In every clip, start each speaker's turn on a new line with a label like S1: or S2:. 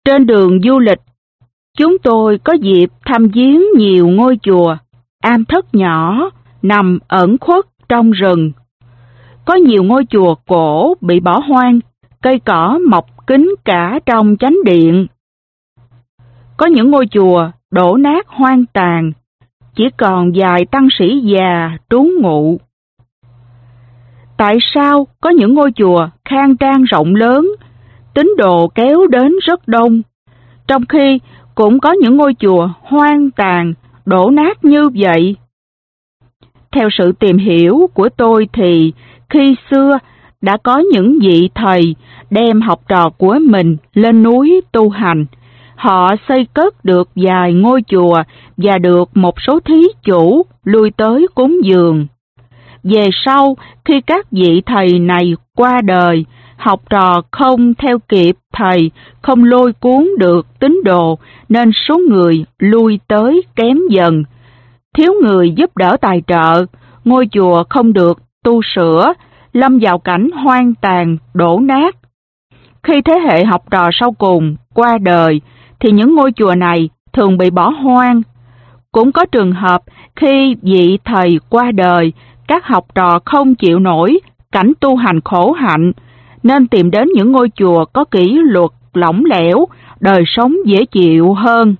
S1: Trên đường du lịch, chúng tôi có dịp thăm viếng nhiều ngôi chùa, am thất nhỏ nằm ẩn khuất trong rừng. Có nhiều ngôi chùa cổ bị bỏ hoang, cây cỏ mọc kín cả trong chánh điện. Có những ngôi chùa đổ nát hoang tàn, chỉ còn vài tăng sĩ già trú ngụ. Tại sao có những ngôi chùa khang trang rộng lớn, tín đồ kéo đến rất đông, trong khi cũng có những ngôi chùa hoang tàn, đổ nát như vậy? Theo sự tìm hiểu của tôi thì khi xưa đã có những vị thầy đem học trò của mình lên núi tu hành. Họ xây cất được vài ngôi chùa và được một số thí chủ lui tới cúng dường. Về sau, khi các vị thầy này qua đời, học trò không theo kịp thầy, không lôi cuốn được tín đồ, nên số người lui tới kém dần. Thiếu người giúp đỡ tài trợ, ngôi chùa không được tu sửa, lâm vào cảnh hoang tàn, đổ nát. Khi thế hệ học trò sau cùng qua đời, thì những ngôi chùa này thường bị bỏ hoang. Cũng có trường hợp khi vị thầy qua đời, các học trò không chịu nổi cảnh tu hành khổ hạnh, nên tìm đến những ngôi chùa có kỷ luật lỏng lẻo, đời sống dễ chịu hơn.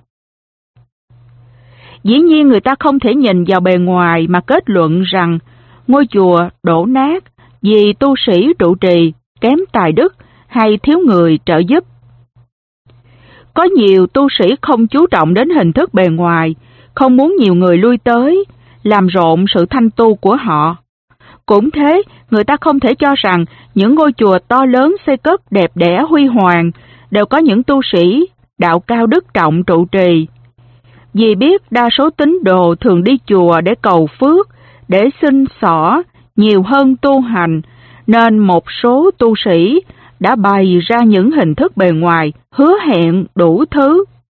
S1: Dĩ nhiên người ta không thể nhìn vào bề ngoài mà kết luận rằng ngôi chùa đổ nát vì tu sĩ trụ trì kém tài đức hay thiếu người trợ giúp. Có nhiều tu sĩ không chú trọng đến hình thức bề ngoài, không muốn nhiều người lui tới, làm rộn sự thanh tu của họ. Cũng thế, người ta không thể cho rằng những ngôi chùa to lớn xây cất đẹp đẽ huy hoàng đều có những tu sĩ đạo cao đức trọng trụ trì. Vì biết đa số tín đồ thường đi chùa để cầu phước, để xin xỏ nhiều hơn tu hành, nên một số tu sĩ đã bày ra những hình thức bề ngoài hứa hẹn đủ thứ.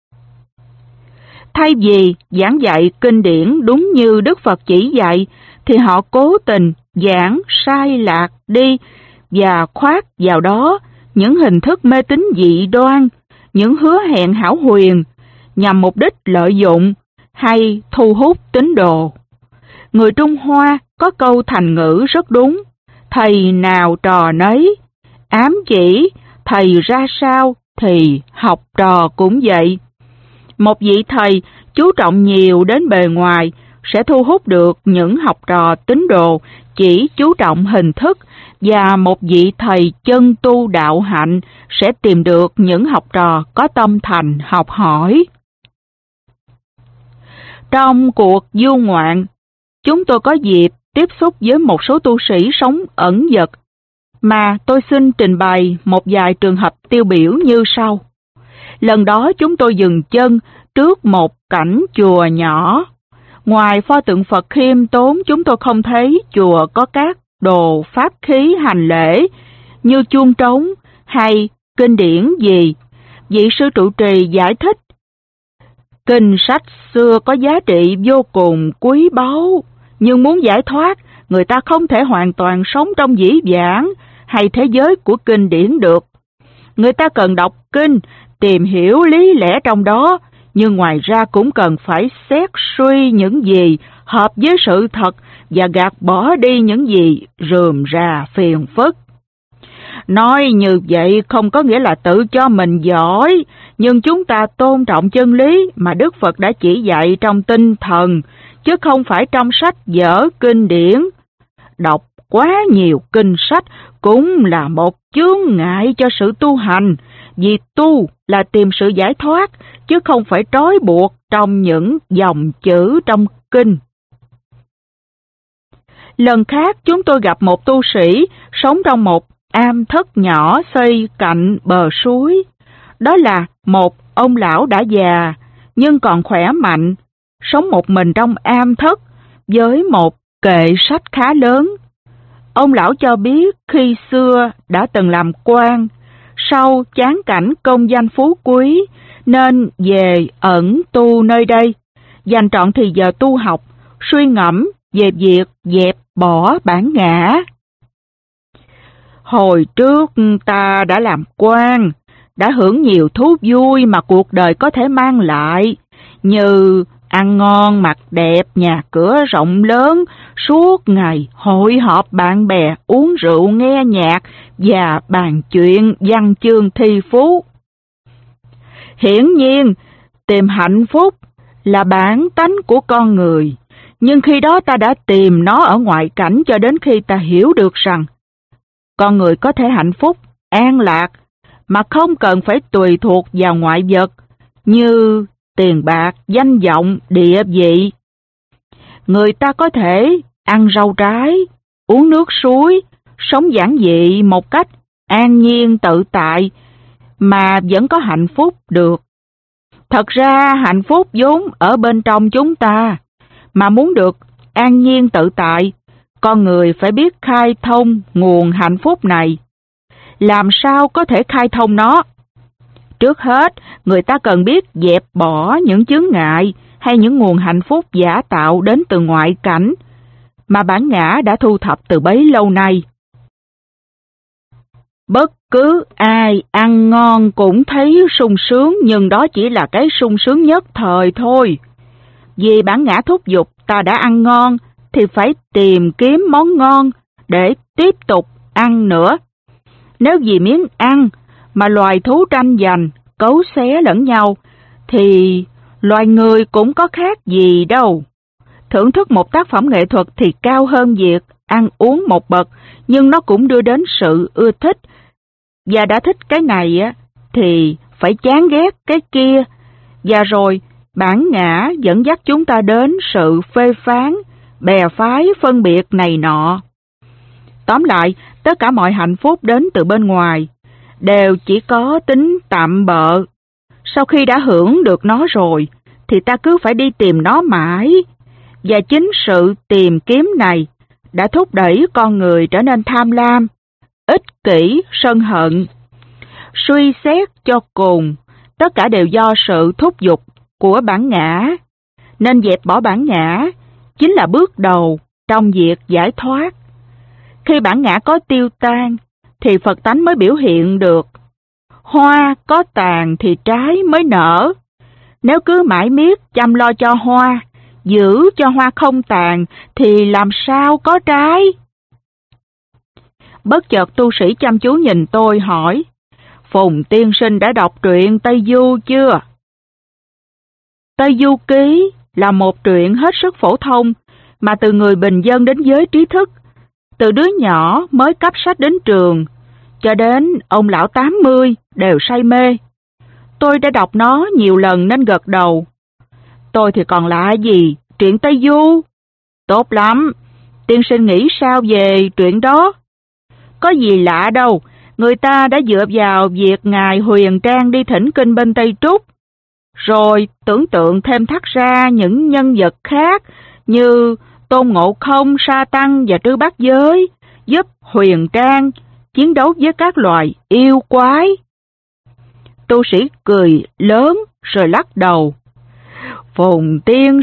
S1: Thay vì giảng dạy kinh điển đúng như Đức Phật chỉ dạy, thì họ cố tình giảng sai lạc đi và khoác vào đó những hình thức mê tín dị đoan, những hứa hẹn hão huyền nhằm mục đích lợi dụng hay thu hút tín đồ. Người Trung Hoa có câu thành ngữ rất đúng: thầy nào trò nấy, ám chỉ thầy ra sao thì học trò cũng vậy. Một vị thầy chú trọng nhiều đến bề ngoài sẽ thu hút được những học trò tín đồ chỉ chú trọng hình thức, và một vị thầy chân tu đạo hạnh sẽ tìm được những học trò có tâm thành học hỏi. Trong cuộc du ngoạn, chúng tôi có dịp tiếp xúc với một số tu sĩ sống ẩn dật, mà tôi xin trình bày một vài trường hợp tiêu biểu như sau. Lần đó chúng tôi dừng chân trước một cảnh chùa nhỏ. Ngoài pho tượng Phật khiêm tốn, chúng tôi không thấy chùa có các đồ pháp khí hành lễ như chuông trống hay kinh điển gì. Vị sư trụ trì giải thích: kinh sách xưa có giá trị vô cùng quý báu, nhưng muốn giải thoát, người ta không thể hoàn toàn sống trong dĩ vãng hay thế giới của kinh điển được. Người ta cần đọc kinh, tìm hiểu lý lẽ trong đó, nhưng ngoài ra cũng cần phải xét suy những gì hợp với sự thật và gạt bỏ đi những gì rườm rà phiền phức. Nói như vậy không có nghĩa là tự cho mình giỏi, nhưng chúng ta tôn trọng chân lý mà Đức Phật đã chỉ dạy trong tinh thần, chứ không phải trong sách vở kinh điển. Đọc quá nhiều kinh sách cũng là một chướng ngại cho sự tu hành, vì tu là tìm sự giải thoát, chứ không phải trói buộc trong những dòng chữ trong kinh. Lần khác chúng tôi gặp một tu sĩ sống trong một am thất nhỏ xây cạnh bờ suối. Đó là một ông lão đã già nhưng còn khỏe mạnh, sống một mình trong am thất với một kệ sách khá lớn. Ông lão cho biết khi xưa đã từng làm quan, sau chán cảnh công danh phú quý nên về ẩn tu nơi đây, dành trọn thì giờ tu học, suy ngẫm về việc dẹp bỏ bản ngã. Hồi trước ta đã làm quan, đã hưởng nhiều thú vui mà cuộc đời có thể mang lại, như ăn ngon, mặc đẹp, nhà cửa rộng lớn, suốt ngày hội họp bạn bè, uống rượu, nghe nhạc và bàn chuyện văn chương thi phú. Hiển nhiên, tìm hạnh phúc là bản tánh của con người, nhưng khi đó ta đã tìm nó ở ngoại cảnh cho đến khi ta hiểu được rằng con người có thể hạnh phúc, an lạc mà không cần phải tùy thuộc vào ngoại vật như tiền bạc, danh vọng, địa vị. Người ta có thể ăn rau trái, uống nước suối, sống giản dị một cách an nhiên tự tại mà vẫn có hạnh phúc được. Thật ra hạnh phúc vốn ở bên trong chúng ta, mà muốn được an nhiên tự tại, con người phải biết khai thông nguồn hạnh phúc này. Làm sao có thể khai thông nó? Trước hết, người ta cần biết dẹp bỏ những chướng ngại hay những nguồn hạnh phúc giả tạo đến từ ngoại cảnh mà bản ngã đã thu thập từ bấy lâu nay. Bất cứ ai ăn ngon cũng thấy sung sướng, nhưng đó chỉ là cái sung sướng nhất thời thôi. Vì bản ngã thúc giục ta đã ăn ngon thì phải tìm kiếm món ngon để tiếp tục ăn nữa. Nếu vì miếng ăn mà loài thú tranh giành, cấu xé lẫn nhau, thì loài người cũng có khác gì đâu. Thưởng thức một tác phẩm nghệ thuật thì cao hơn việc ăn uống một bậc, nhưng nó cũng đưa đến sự ưa thích. Và đã thích cái này thì phải chán ghét cái kia. Và rồi bản ngã dẫn dắt chúng ta đến sự phê phán, bè phái, phân biệt này nọ. Tóm lại, tất cả mọi hạnh phúc đến từ bên ngoài đều chỉ có tính tạm bợ. Sau khi đã hưởng được nó rồi, thì ta cứ phải đi tìm nó mãi. Và chính sự tìm kiếm này đã thúc đẩy con người trở nên tham lam, ích kỷ, sân hận. Suy xét cho cùng, tất cả đều do sự thúc giục của bản ngã. Nên dẹp bỏ bản ngã chính là bước đầu trong việc giải thoát. Khi bản ngã có tiêu tan, thì Phật tánh mới biểu hiện được. Hoa có tàn thì trái mới nở. Nếu cứ mãi miết chăm lo cho hoa, giữ cho hoa không tàn, thì làm sao có trái? Bất chợt tu sĩ chăm chú nhìn tôi hỏi, Phùng tiên sinh đã đọc truyện Tây Du chưa? Tây Du Ký là một truyện hết sức phổ thông, mà từ người bình dân đến giới trí thức, từ đứa nhỏ mới cấp sách đến trường, cho đến ông lão 80 đều say mê. Tôi đã đọc nó nhiều lần nên gật đầu. Tôi thì còn lạ gì, truyện Tây Du? Tốt lắm, tiên sinh nghĩ sao về truyện đó? Có gì lạ đâu, người ta đã dựa vào việc Ngài Huyền Trang đi thỉnh kinh bên Tây Trúc, rồi tưởng tượng thêm thắt ra những nhân vật khác như Tôn Ngộ Không, Sa Tăng và Trư Bát Giới, giúp Huyền Trang chiến đấu với các loài yêu quái. Tu sĩ cười lớn rồi lắc đầu. Phùng tiên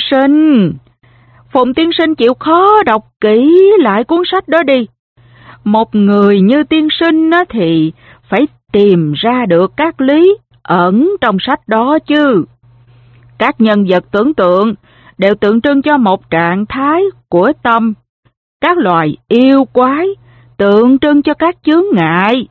S1: sinh chịu khó đọc kỹ lại cuốn sách đó đi. Một người như tiên sinh thì phải tìm ra được các lý ẩn trong sách đó chứ. Các nhân vật tưởng tượng đều tượng trưng cho một trạng thái của tâm. Các loài yêu quái tượng trưng cho các chướng ngại.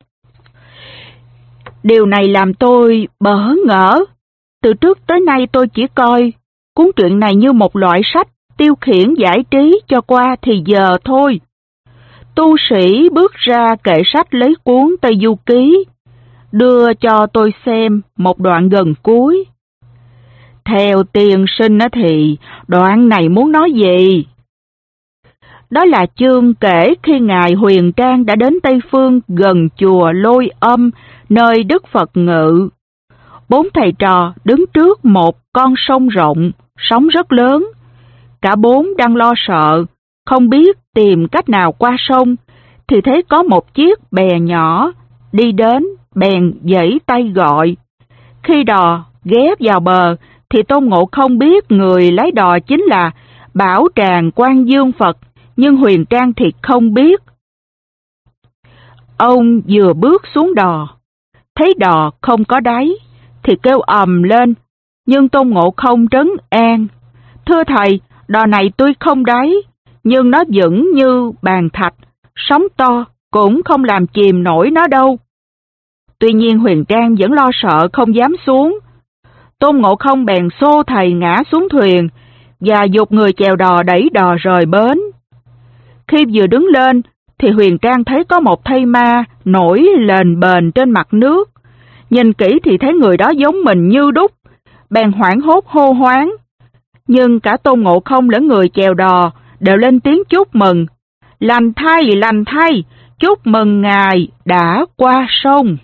S1: Điều này làm tôi bỡ ngỡ. Từ trước tới nay tôi chỉ coi cuốn truyện này như một loại sách tiêu khiển giải trí cho qua thì giờ thôi. Tu sĩ bước ra kệ sách lấy cuốn Tây Du Ký, đưa cho tôi xem một đoạn gần cuối. Theo tiên sinh thì đoạn này muốn nói gì? Đó là chương kể khi Ngài Huyền Trang đã đến Tây Phương gần chùa Lôi Âm, nơi Đức Phật ngự. 4 thầy trò đứng trước một con sông rộng, sóng rất lớn. Cả 4 đang lo sợ, không biết tìm cách nào qua sông, thì thấy có một chiếc bè nhỏ đi đến, bèn giãy tay gọi. Khi đò ghé vào bờ, thì Tôn Ngộ Không biết người lái đò chính là Bảo Tràng Quan Dương Phật, nhưng Huyền Trang thì không biết. Ông vừa bước xuống đò, thấy đò không có đáy, thì kêu ầm lên, nhưng Tôn Ngộ Không trấn an: "Thưa thầy, đò này tuy không đáy, nhưng nó vững như bàn thạch, sóng to cũng không làm chìm nổi nó đâu." Tuy nhiên Huyền Trang vẫn lo sợ không dám xuống. Tôn Ngộ Không bèn xô thầy ngã xuống thuyền và giục người chèo đò đẩy đò rời bến. Khi vừa đứng lên thì Huyền Trang thấy có một thây ma nổi lềnh bềnh trên mặt nước. Nhìn kỹ thì thấy người đó giống mình như đúc, bèn hoảng hốt hô hoáng. Nhưng cả Tôn Ngộ Không lẫn người chèo đò đều lên tiếng chúc mừng: lành thay, chúc mừng ngài đã qua sông."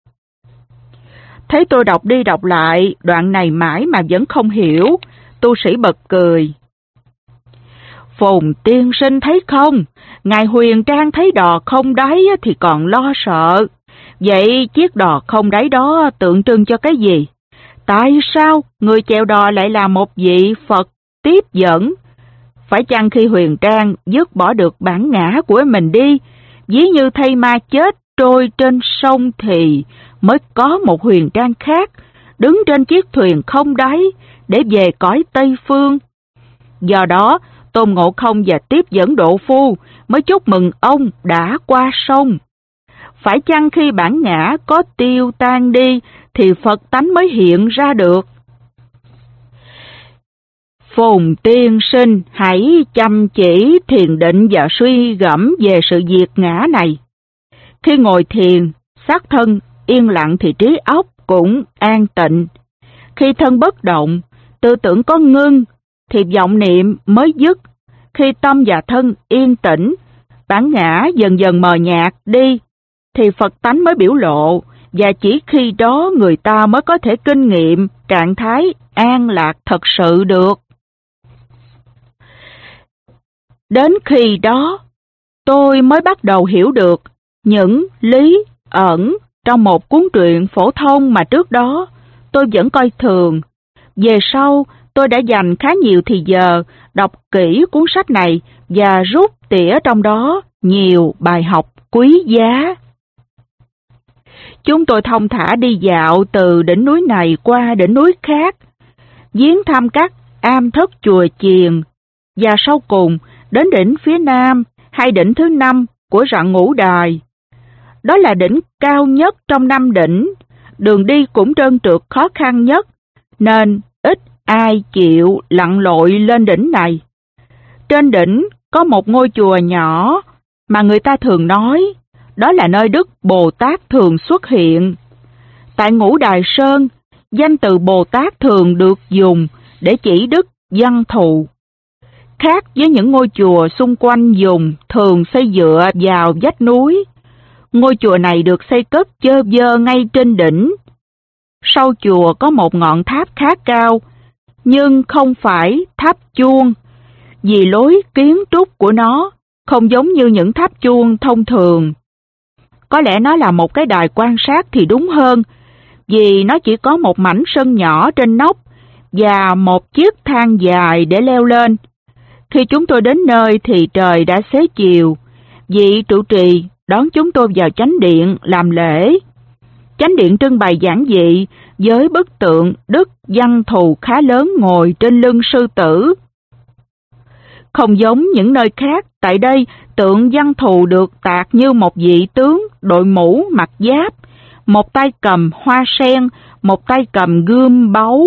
S1: Thấy tôi đọc đi đọc lại đoạn này mãi mà vẫn không hiểu, tu sĩ bật cười: "Phồn tiên sinh thấy không, ngài Huyền Trang thấy đò không đáy thì còn lo sợ. Vậy chiếc đò không đáy đó tượng trưng cho cái gì? Tại sao người chèo đò lại là một vị Phật tiếp dẫn? Phải chăng khi Huyền Trang dứt bỏ được bản ngã của mình đi, ví như thây ma chết trôi trên sông, thì mới có một Huyền Trang khác đứng trên chiếc thuyền không đáy để về cõi Tây Phương? Do đó Tôn Ngộ Không và tiếp dẫn độ phu mới chúc mừng ông đã qua sông. Phải chăng khi bản ngã có tiêu tan đi thì Phật tánh mới hiện ra được? Phồn tiên sinh hãy chăm chỉ thiền định và suy gẫm về sự diệt ngã này. Khi ngồi thiền, xác thân yên lặng thì trí óc cũng an tịnh. Khi thân bất động, tư tưởng có ngưng thì vọng niệm mới dứt. Khi tâm và thân yên tĩnh, bản ngã dần dần mờ nhạt đi thì Phật tánh mới biểu lộ, và chỉ khi đó người ta mới có thể kinh nghiệm trạng thái an lạc thật sự được. Đến khi đó, tôi mới bắt đầu hiểu được những lý ẩn trong một cuốn truyện phổ thông mà trước đó tôi vẫn coi thường. Về sau, tôi đã dành khá nhiều thì giờ đọc kỹ cuốn sách này và rút tỉa trong đó nhiều bài học quý giá. Chúng tôi thong thả đi dạo từ đỉnh núi này qua đỉnh núi khác, viếng thăm các am thất chùa chiền, và sau cùng đến đỉnh phía nam hay đỉnh thứ 5 của rặng Ngũ Đài. Đó là đỉnh cao nhất trong 5 đỉnh, đường đi cũng trơn trượt khó khăn nhất, nên ít ai chịu lặn lội lên đỉnh này. Trên đỉnh có một ngôi chùa nhỏ mà người ta thường nói đó là nơi Đức Bồ Tát thường xuất hiện. Tại Ngũ Đài Sơn, danh từ Bồ Tát thường được dùng để chỉ Đức Văn Thù. Khác với những ngôi chùa xung quanh vùng thường xây dựa vào vách núi, ngôi chùa này được xây cất chơ vơ ngay trên đỉnh. Sau chùa có một ngọn tháp khá cao, nhưng không phải tháp chuông, vì lối kiến trúc của nó không giống như những tháp chuông thông thường. Có lẽ nó là một cái đài quan sát thì đúng hơn, vì nó chỉ có một mảnh sân nhỏ trên nóc và một chiếc thang dài để leo lên. Khi chúng tôi đến nơi thì trời đã xế chiều. Vị trụ trì đón chúng tôi vào chánh điện làm lễ. Chánh điện trưng bày giản dị với bức tượng Đức Văn Thù khá lớn ngồi trên lưng sư tử. Không giống những nơi khác, tại đây tượng Văn Thù được tạc như một vị tướng đội mũ mặc giáp, một tay cầm hoa sen, một tay cầm gươm báu.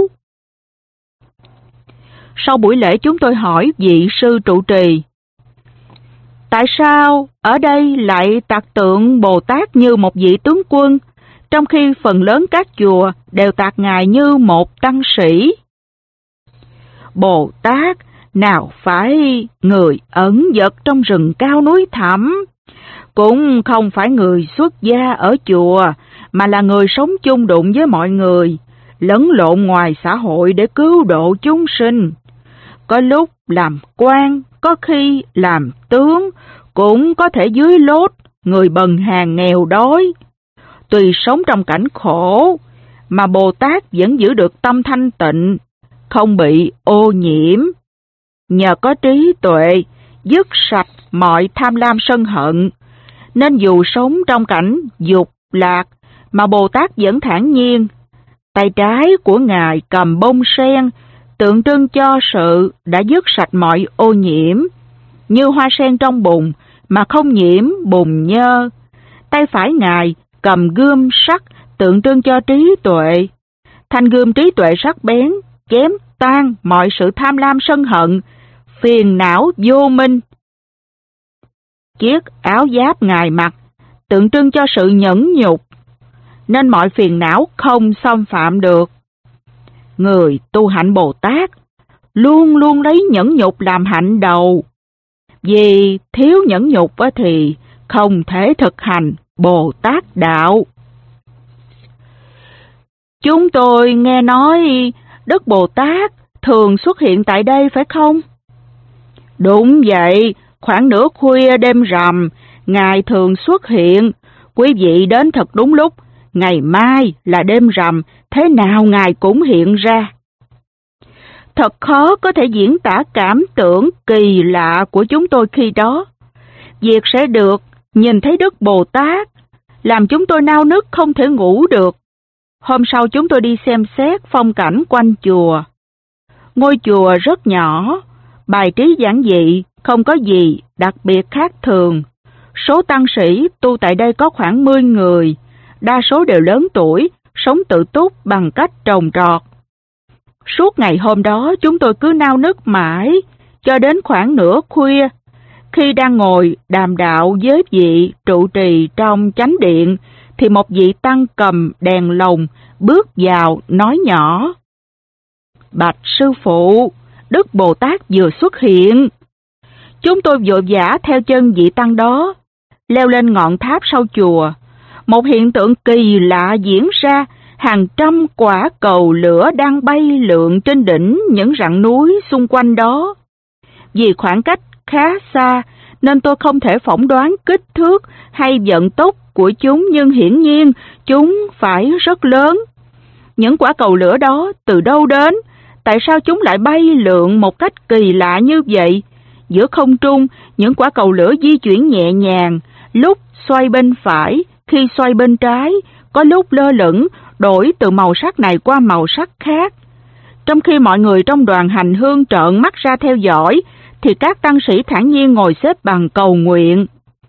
S1: Sau buổi lễ chúng tôi hỏi vị sư trụ trì: tại sao ở đây lại tạc tượng Bồ Tát như một vị tướng quân, trong khi phần lớn các chùa đều tạc ngài như một tăng sĩ? Bồ Tát nào phải người ẩn dật trong rừng cao núi thẳm, cũng không phải người xuất gia ở chùa, mà là người sống chung đụng với mọi người, lẫn lộn ngoài xã hội để cứu độ chúng sinh. Có lúc làm quan, có khi làm tướng, cũng có thể dưới lốt người bần hàn nghèo đói. Tuy sống trong cảnh khổ, mà Bồ Tát vẫn giữ được tâm thanh tịnh, không bị ô nhiễm. Nhờ có trí tuệ, dứt sạch mọi tham lam sân hận, nên dù sống trong cảnh dục lạc mà Bồ Tát vẫn thản nhiên. Tay trái của Ngài cầm bông sen, tượng trưng cho sự đã dứt sạch mọi ô nhiễm, như hoa sen trong bùn mà không nhiễm bùn nhơ. Tay phải Ngài cầm gươm sắt, tượng trưng cho trí tuệ. Thanh gươm trí tuệ sắc bén, chém tan mọi sự tham lam sân hận, phiền não vô minh. Chiếc áo giáp Ngài mặc, tượng trưng cho sự nhẫn nhục, nên mọi phiền não không xâm phạm được. Người tu hạnh Bồ Tát luôn luôn lấy nhẫn nhục làm hạnh đầu, vì thiếu nhẫn nhục thì không thể thực hành Bồ Tát đạo. Chúng tôi nghe nói Đức Bồ Tát thường xuất hiện tại đây phải không? Đúng vậy, khoảng nửa khuya đêm rằm, Ngài thường xuất hiện. Quý vị đến thật đúng lúc, ngày mai là đêm rằm, thế nào Ngài cũng hiện ra. Thật khó có thể diễn tả cảm tưởng kỳ lạ của chúng tôi khi đó. Việc sẽ được nhìn thấy Đức Bồ Tát làm chúng tôi nao nức không thể ngủ được. Hôm sau chúng tôi đi xem xét phong cảnh quanh chùa. Ngôi chùa rất nhỏ, bài trí giản dị, không có gì đặc biệt khác thường. Số tăng sĩ tu tại đây có khoảng 10 người, đa số đều lớn tuổi, sống tự túc bằng cách trồng trọt. Suốt ngày hôm đó chúng tôi cứ nao nức mãi, cho đến khoảng nửa khuya. Khi đang ngồi đàm đạo với vị trụ trì trong chánh điện, thì một vị tăng cầm đèn lồng bước vào nói nhỏ: Bạch sư phụ, Đức Bồ Tát vừa xuất hiện. Chúng tôi vội vã theo chân vị tăng đó, leo lên ngọn tháp sau chùa. Một hiện tượng kỳ lạ diễn ra, hàng trăm quả cầu lửa đang bay lượn trên đỉnh những rặng núi xung quanh đó. Vì khoảng cách khá xa, nên tôi không thể phỏng đoán kích thước hay vận tốc của chúng, nhưng hiển nhiên chúng phải rất lớn. Những quả cầu lửa đó từ đâu đến? Tại sao chúng lại bay lượn một cách kỳ lạ như vậy? Giữa không trung, những quả cầu lửa di chuyển nhẹ nhàng, lúc xoay bên phải, khi xoay bên trái, có lúc lơ lửng, đổi từ màu sắc này qua màu sắc khác. Trong khi mọi người trong đoàn hành hương trợn mắt ra theo dõi, thì các tăng sĩ thản nhiên ngồi xếp bằng cầu nguyện.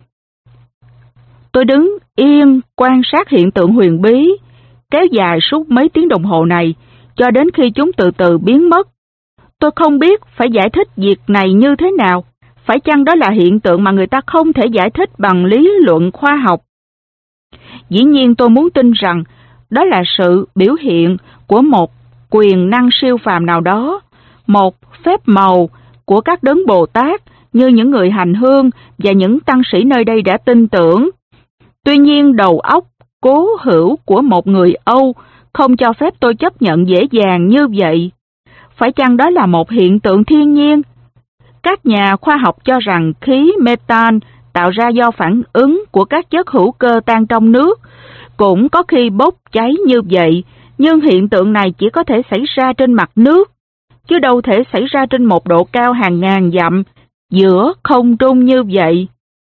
S1: Tôi đứng yên quan sát hiện tượng huyền bí, kéo dài suốt mấy tiếng đồng hồ này, cho đến khi chúng từ từ biến mất. Tôi không biết phải giải thích việc này như thế nào. Phải chăng đó là hiện tượng mà người ta không thể giải thích bằng lý luận khoa học? Dĩ nhiên tôi muốn tin rằng đó là sự biểu hiện của một quyền năng siêu phàm nào đó, một phép màu của các đấng Bồ Tát như những người hành hương và những tăng sĩ nơi đây đã tin tưởng. Tuy nhiên đầu óc cố hữu của một người Âu không cho phép tôi chấp nhận dễ dàng như vậy. Phải chăng đó là một hiện tượng thiên nhiên? Các nhà khoa học cho rằng khí metan tạo ra do phản ứng của các chất hữu cơ tan trong nước cũng có khi bốc cháy như vậy, nhưng hiện tượng này chỉ có thể xảy ra trên mặt nước, chứ đâu thể xảy ra trên một độ cao hàng ngàn dặm giữa không trung như vậy.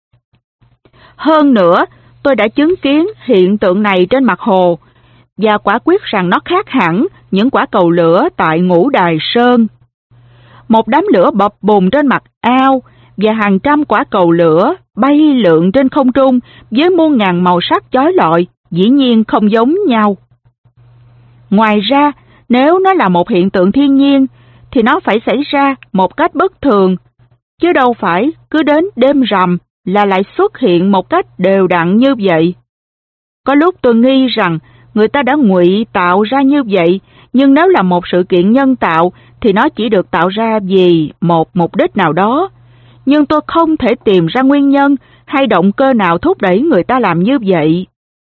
S1: Hơn nữa, tôi đã chứng kiến hiện tượng này trên mặt hồ, và quả quyết rằng nó khác hẳn những quả cầu lửa tại Ngũ Đài Sơn. Một đám lửa bập bùng trên mặt ao, và hàng trăm quả cầu lửa bay lượn trên không trung với muôn ngàn màu sắc chói lọi, dĩ nhiên không giống nhau. Ngoài ra, nếu nó là một hiện tượng thiên nhiên, thì nó phải xảy ra một cách bất thường, chứ đâu phải cứ đến đêm rằm là lại xuất hiện một cách đều đặn như vậy. Có lúc tôi nghi rằng người ta đã ngụy tạo ra như vậy, nhưng nếu là một sự kiện nhân tạo thì nó chỉ được tạo ra vì một mục đích nào đó. Nhưng tôi không thể tìm ra nguyên nhân hay động cơ nào thúc đẩy người ta làm như vậy.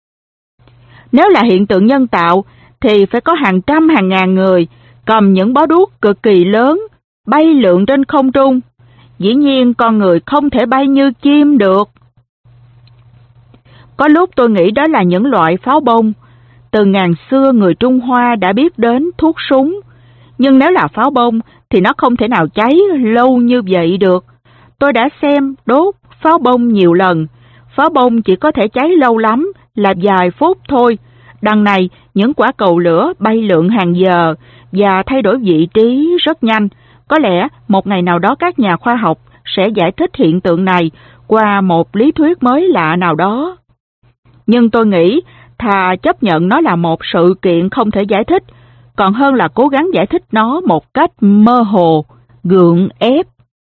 S1: Nếu là hiện tượng nhân tạo thì phải có hàng trăm hàng ngàn người cầm những bó đuốc cực kỳ lớn bay lượn trên không trung. Dĩ nhiên con người không thể bay như chim được. Có lúc tôi nghĩ đó là những loại pháo bông. Từ ngàn xưa người Trung Hoa đã biết đến thuốc súng, nhưng nếu là pháo bông thì nó không thể nào cháy lâu như vậy được. Tôi đã xem đốt pháo bông nhiều lần. Pháo bông chỉ có thể cháy lâu lắm là vài phút thôi, Đằng này, những quả cầu lửa bay lượn hàng giờ và thay đổi vị trí rất nhanh. Có lẽ một ngày nào đó các nhà khoa học sẽ giải thích hiện tượng này qua một lý thuyết mới lạ nào đó. Nhưng tôi nghĩ thà chấp nhận nó là một sự kiện không thể giải thích, còn hơn là cố gắng giải thích nó một cách mơ hồ, gượng ép.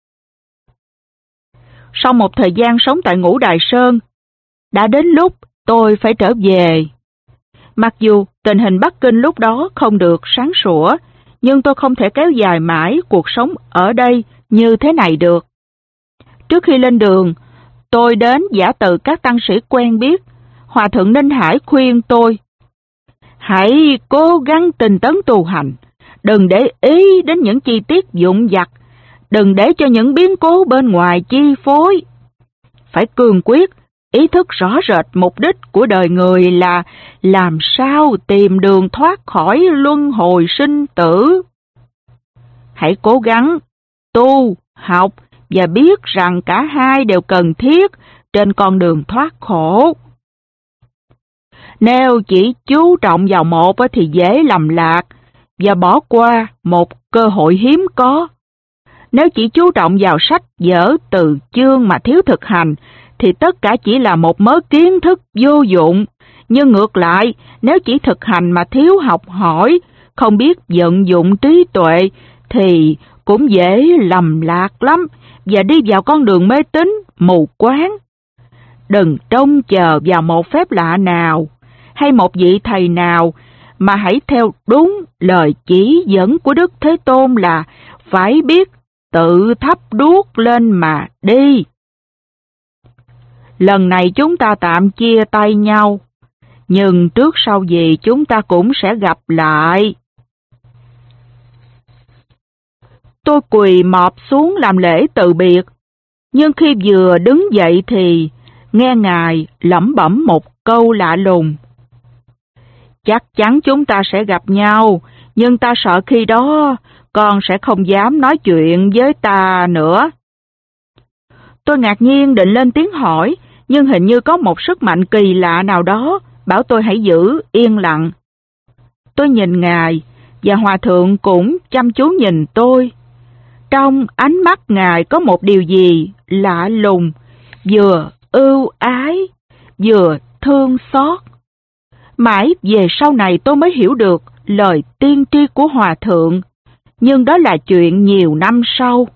S1: Sau một thời gian sống tại Ngũ Đài Sơn, đã đến lúc tôi phải trở về. Mặc dù tình hình Bắc Kinh lúc đó không được sáng sủa, nhưng tôi không thể kéo dài mãi cuộc sống ở đây như thế này được. Trước khi lên đường, tôi đến giả từ các tăng sĩ quen biết. Hòa thượng Ninh Hải khuyên tôi: hãy cố gắng tinh tấn tu hành, đừng để ý đến những chi tiết vụn vặt, đừng để cho những biến cố bên ngoài chi phối. Phải cương quyết, ý thức rõ rệt mục đích của đời người là làm sao tìm đường thoát khỏi luân hồi sinh tử. Hãy cố gắng tu, học và biết rằng cả hai đều cần thiết trên con đường thoát khổ. Nếu chỉ chú trọng vào một thì dễ lầm lạc và bỏ qua một cơ hội hiếm có. Nếu chỉ chú trọng vào sách vở từ chương mà thiếu thực hành thì tất cả chỉ là một mớ kiến thức vô dụng. Nhưng ngược lại, nếu chỉ thực hành mà thiếu học hỏi, không biết vận dụng trí tuệ thì cũng dễ lầm lạc lắm và đi vào con đường mê tín mù quáng. Đừng trông chờ vào một phép lạ nào hay một vị thầy nào, mà hãy theo đúng lời chỉ dẫn của Đức Thế Tôn là phải biết tự thắp đuốc lên mà đi. Lần này chúng ta tạm chia tay nhau, nhưng trước sau gì chúng ta cũng sẽ gặp lại. Tôi quỳ mọp xuống làm lễ từ biệt, nhưng khi vừa đứng dậy thì nghe Ngài lẩm bẩm một câu lạ lùng: chắc chắn chúng ta sẽ gặp nhau, nhưng ta sợ khi đó con sẽ không dám nói chuyện với ta nữa. Tôi ngạc nhiên định lên tiếng hỏi, nhưng hình như có một sức mạnh kỳ lạ nào đó bảo tôi hãy giữ yên lặng. Tôi nhìn Ngài, và Hòa thượng cũng chăm chú nhìn tôi. Trong ánh mắt Ngài có một điều gì lạ lùng, vừa ưu ái, vừa thương xót. Mãi về sau này tôi mới hiểu được lời tiên tri của Hòa thượng, nhưng đó là chuyện nhiều năm sau.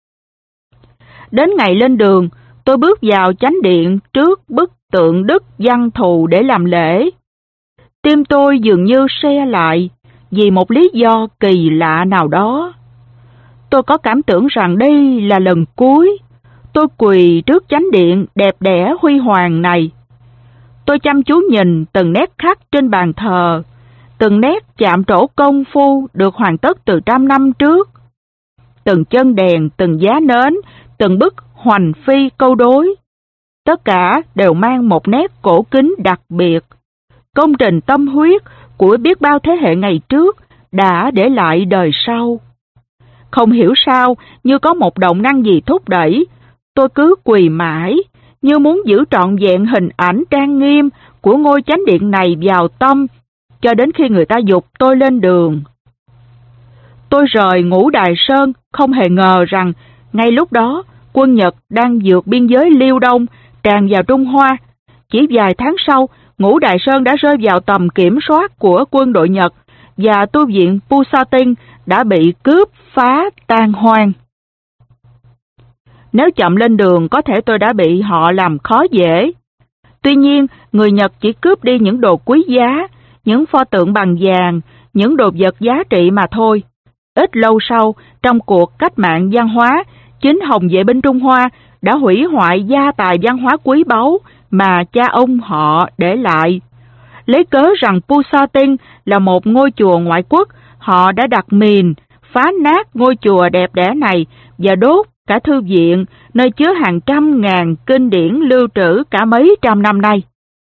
S1: Đến ngày lên đường, tôi bước vào chánh điện trước bức tượng Đức Văn Thù để làm lễ. Tim tôi dường như se lại vì một lý do kỳ lạ nào đó. Tôi có cảm tưởng rằng đây là lần cuối tôi quỳ trước chánh điện đẹp đẽ huy hoàng này. Tôi chăm chú nhìn từng nét khắc trên bàn thờ, từng nét chạm trổ công phu được hoàn tất từ trăm năm trước. Từng chân đèn, từng giá nến, từng bức hoành phi câu đối. Tất cả đều mang một nét cổ kính đặc biệt. Công trình tâm huyết của biết bao thế hệ ngày trước đã để lại đời sau. Không hiểu sao, như có một động năng gì thúc đẩy, tôi cứ quỳ mãi, như muốn giữ trọn vẹn hình ảnh trang nghiêm của ngôi chánh điện này vào tâm, cho đến khi người ta giục tôi lên đường. Tôi rời Ngũ Đài Sơn, không hề ngờ rằng ngay lúc đó quân Nhật đang vượt biên giới Liêu Đông tràn vào Trung Hoa. Chỉ vài tháng sau, Ngũ Đài Sơn đã rơi vào tầm kiểm soát của quân đội Nhật và tu viện Pusatin đã bị cướp phá tan hoang. Nếu chậm lên đường, có thể tôi đã bị họ làm khó dễ. Tuy nhiên, người Nhật chỉ cướp đi những đồ quý giá, những pho tượng bằng vàng, những đồ vật giá trị mà thôi. Ít lâu sau, trong cuộc cách mạng văn hóa, chính Hồng vệ binh Trung Hoa đã hủy hoại gia tài văn hóa quý báu mà cha ông họ để lại. Lấy cớ rằng Pusatin là một ngôi chùa ngoại quốc, họ đã đặt mìn, phá nát ngôi chùa đẹp đẽ này và đốt cả thư viện, nơi chứa hàng trăm ngàn kinh điển lưu trữ cả mấy trăm năm nay.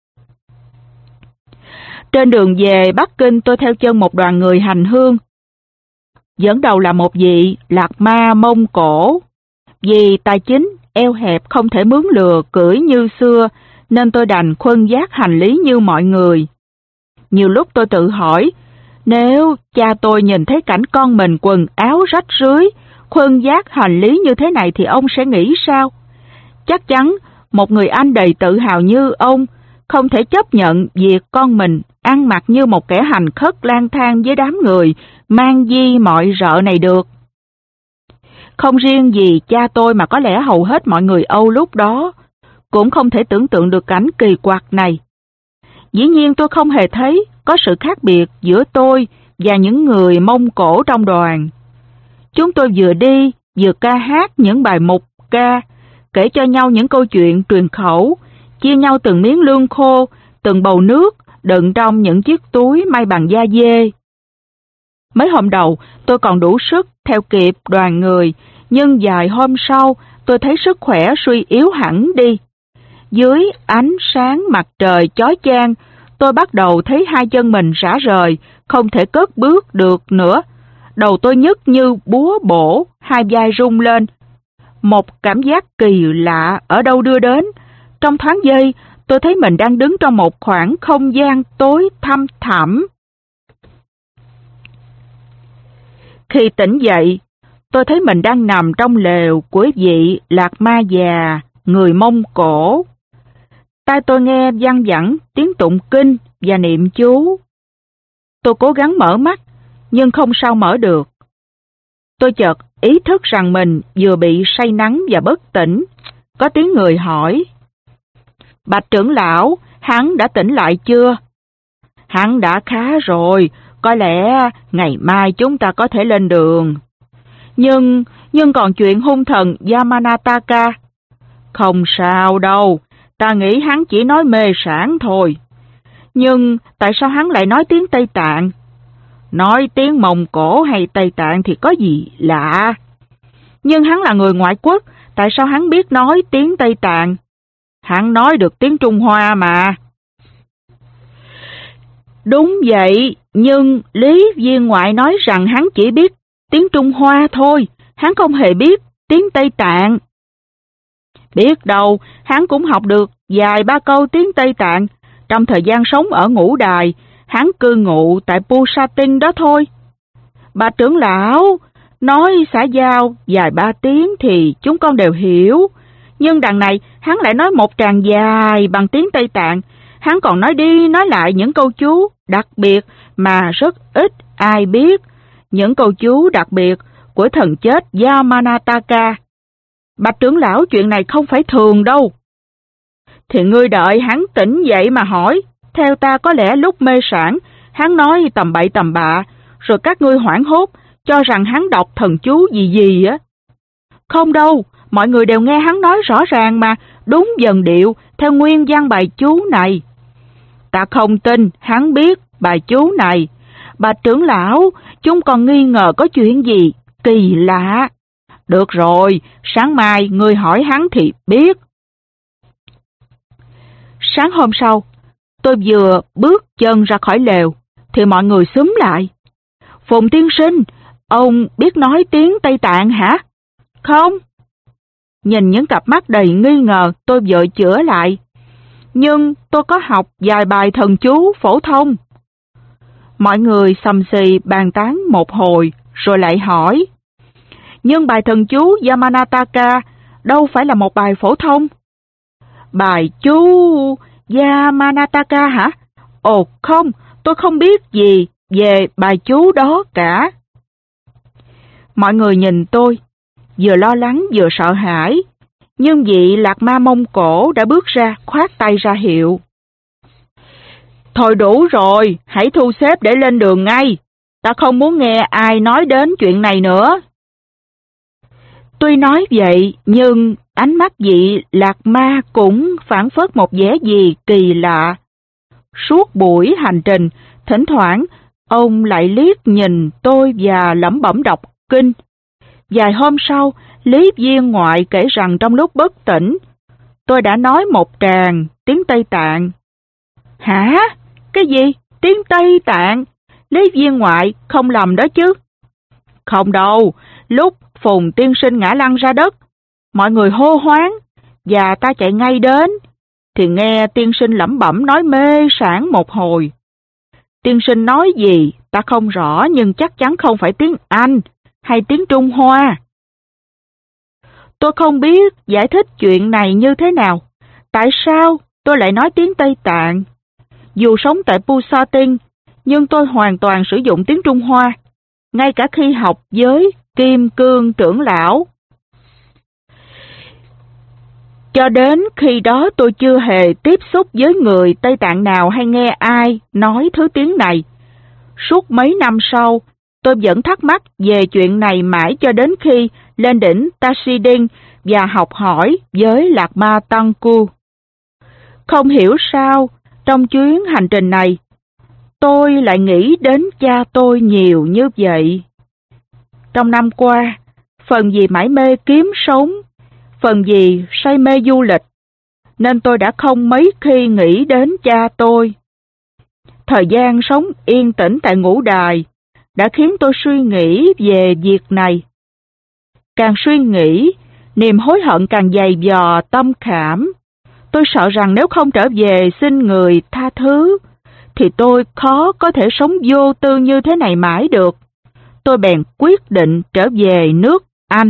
S1: Trên đường về Bắc Kinh, tôi theo chân một đoàn người hành hương. Dẫn đầu là một vị Lạc Ma Mông Cổ. Vì tài chính eo hẹp không thể mướn lừa cưỡi như xưa, nên tôi đành khuân vác hành lý như mọi người. Nhiều lúc tôi tự hỏi, nếu cha tôi nhìn thấy cảnh con mình quần áo rách rưới, khuân vác hành lý như thế này thì ông sẽ nghĩ sao? Chắc chắn một người anh đầy tự hào như ông không thể chấp nhận việc con mình ăn mặc như một kẻ hành khất lang thang với đám người mang di mọi rợ này được. Không riêng gì cha tôi mà có lẽ hầu hết mọi người Âu lúc đó cũng không thể tưởng tượng được cảnh kỳ quặc này. Dĩ nhiên tôi không hề thấy có sự khác biệt giữa tôi và những người Mông Cổ trong đoàn. Chúng tôi vừa đi vừa ca hát những bài mục ca, kể cho nhau những câu chuyện truyền khẩu, chia nhau từng miếng lương khô, từng bầu nước đựng trong những chiếc túi may bằng da dê. Mấy hôm đầu tôi còn đủ sức theo kịp đoàn người, nhưng vài hôm sau tôi thấy sức khỏe suy yếu hẳn đi. Dưới ánh sáng mặt trời chói chang, tôi bắt đầu thấy hai chân mình rã rời, không thể cất bước được nữa. Đầu tôi nhức như búa bổ, hai vai rung lên. Một cảm giác kỳ lạ ở đâu đưa đến. Trong thoáng giây, tôi thấy mình đang đứng trong một khoảng không gian tối thăm thẳm. Khi tỉnh dậy, tôi thấy mình đang nằm trong lều của vị Lạc Ma già, người Mông Cổ. Tai tôi nghe văng vẳng tiếng tụng kinh và niệm chú. Tôi cố gắng mở mắt, nhưng không sao mở được. Tôi chợt ý thức rằng mình vừa bị say nắng và bất tỉnh. Có tiếng người hỏi, Bạch trưởng lão, hắn đã tỉnh lại chưa? Hắn đã khá rồi, có lẽ ngày mai chúng ta có thể lên đường. Nhưng còn chuyện hung thần Yamanataka. Không sao đâu, ta nghĩ hắn chỉ nói mê sảng thôi. Nhưng tại sao hắn lại nói tiếng Tây Tạng? Nói tiếng Mông Cổ hay Tây Tạng thì có gì lạ. Nhưng hắn là người ngoại quốc, tại sao hắn biết nói tiếng Tây Tạng? Hắn nói được tiếng Trung Hoa mà. Đúng vậy, nhưng Lý viên ngoại nói rằng hắn chỉ biết tiếng Trung Hoa thôi, hắn không hề biết tiếng Tây Tạng. Biết đâu, hắn cũng học được vài ba câu tiếng Tây Tạng. Trong thời gian sống ở Ngũ Đài, hắn cư ngụ tại Pusatin đó thôi. Bà trưởng lão, nói xã giao vài ba tiếng thì chúng con đều hiểu. Nhưng đằng này, hắn lại nói một tràng dài bằng tiếng Tây Tạng. Hắn còn nói đi nói lại những câu chú đặc biệt mà rất ít ai biết. Những câu chú đặc biệt của thần chết Yamanataka. Bạch trưởng lão, chuyện này không phải thường đâu. Thì ngươi đợi hắn tỉnh dậy mà hỏi. Theo ta có lẽ lúc mê sảng, hắn nói tầm bậy tầm bạ, rồi các ngươi hoảng hốt, cho rằng hắn đọc thần chú gì á. Không đâu, mọi người đều nghe hắn nói rõ ràng mà, đúng dần điệu, theo nguyên văn bài chú này. Ta không tin hắn biết bài chú này. Bạch trưởng lão, chúng còn nghi ngờ có chuyện gì kỳ lạ. Được rồi, sáng mai ngươi hỏi hắn thì biết. Sáng hôm sau, tôi vừa bước chân ra khỏi lều, thì mọi người xúm lại. Phùng tiên sinh, ông biết nói tiếng Tây Tạng hả? Không. Nhìn những cặp mắt đầy nghi ngờ, tôi vội chữa lại. Nhưng tôi có học vài bài thần chú phổ thông. Mọi người xầm xì bàn tán một hồi, rồi lại hỏi. Nhưng bài thần chú Yamanataka đâu phải là một bài phổ thông. Bài chú Yamanataka hả? Ồ không, tôi không biết gì về bài chú đó cả. Mọi người nhìn tôi, vừa lo lắng vừa sợ hãi. Nhưng vị Lạc Ma Mông Cổ đã bước ra, khoát tay ra hiệu. Thôi đủ rồi, hãy thu xếp để lên đường ngay. Ta không muốn nghe ai nói đến chuyện này nữa. Tuy nói vậy, nhưng ánh mắt vị Lạc Ma cũng phảng phất một vẻ gì kỳ lạ. Suốt buổi hành trình, thỉnh thoảng, ông lại liếc nhìn tôi và lẩm bẩm đọc kinh. Vài hôm sau, Lý viên ngoại kể rằng trong lúc bất tỉnh, tôi đã nói một tràng tiếng Tây Tạng. Hả? Cái gì? Tiếng Tây Tạng? Lý viên ngoại không lầm đó chứ? Không đâu, lúc Phùng tiên sinh ngã lăn ra đất, mọi người hô hoáng, và ta chạy ngay đến, thì nghe tiên sinh lẩm bẩm nói mê sảng một hồi. Tiên sinh nói gì ta không rõ, nhưng chắc chắn không phải tiếng Anh hay tiếng Trung Hoa. Tôi không biết giải thích chuyện này như thế nào. Tại sao tôi lại nói tiếng Tây Tạng? Dù sống tại Pusatin, nhưng tôi hoàn toàn sử dụng tiếng Trung Hoa, ngay cả khi học với Kim Cương trưởng lão. Cho đến khi đó tôi chưa hề tiếp xúc với người Tây Tạng nào hay nghe ai nói thứ tiếng này. Suốt mấy năm sau, tôi vẫn thắc mắc về chuyện này mãi cho đến khi lên đỉnh Tasidin và học hỏi với Lạc Ma Tăng Cu. Không hiểu sao, trong chuyến hành trình này, tôi lại nghĩ đến cha tôi nhiều như vậy. Trong năm qua, phần vì mải mê kiếm sống, phần vì say mê du lịch, nên tôi đã không mấy khi nghĩ đến cha tôi. Thời gian sống yên tĩnh tại ngũ đài đã khiến tôi suy nghĩ về việc này. Càng suy nghĩ, niềm hối hận càng dày vò tâm khảm. Tôi sợ rằng nếu không trở về xin người tha thứ, thì tôi khó có thể sống vô tư như thế này mãi được. Tôi bèn quyết định trở về nước Anh.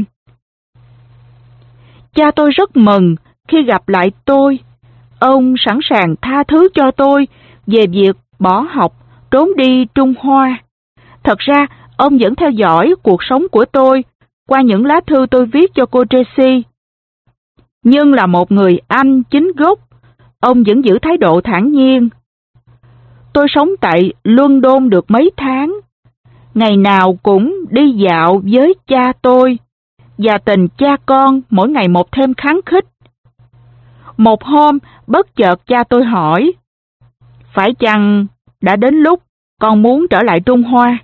S1: Cha tôi rất mừng khi gặp lại tôi. Ông sẵn sàng tha thứ cho tôi về việc bỏ học, trốn đi Trung Hoa. Thật ra, ông vẫn theo dõi cuộc sống của tôi qua những lá thư tôi viết cho cô Tracy. Nhưng là một người Anh chính gốc, ông vẫn giữ thái độ thản nhiên. Tôi sống tại London được mấy tháng, ngày nào cũng đi dạo với cha tôi, và tình cha con mỗi ngày một thêm khăng khít. Một hôm, bất chợt cha tôi hỏi, phải chăng đã đến lúc con muốn trở lại Trung Hoa?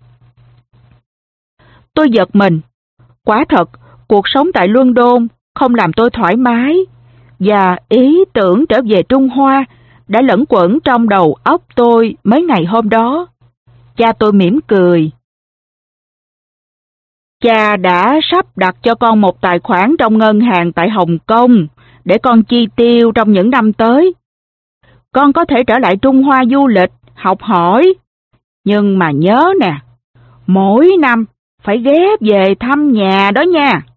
S1: Tôi giật mình. Quả thật, cuộc sống tại London không làm tôi thoải mái, và ý tưởng trở về Trung Hoa đã lẫn quẩn trong đầu óc tôi mấy ngày hôm đó. Cha tôi mỉm cười. Cha đã sắp đặt cho con một tài khoản trong ngân hàng tại Hồng Kông để con chi tiêu trong những năm tới. Con có thể trở lại Trung Hoa du lịch, học hỏi. Nhưng mà nhớ nè, mỗi năm phải ghé về thăm nhà đó nha.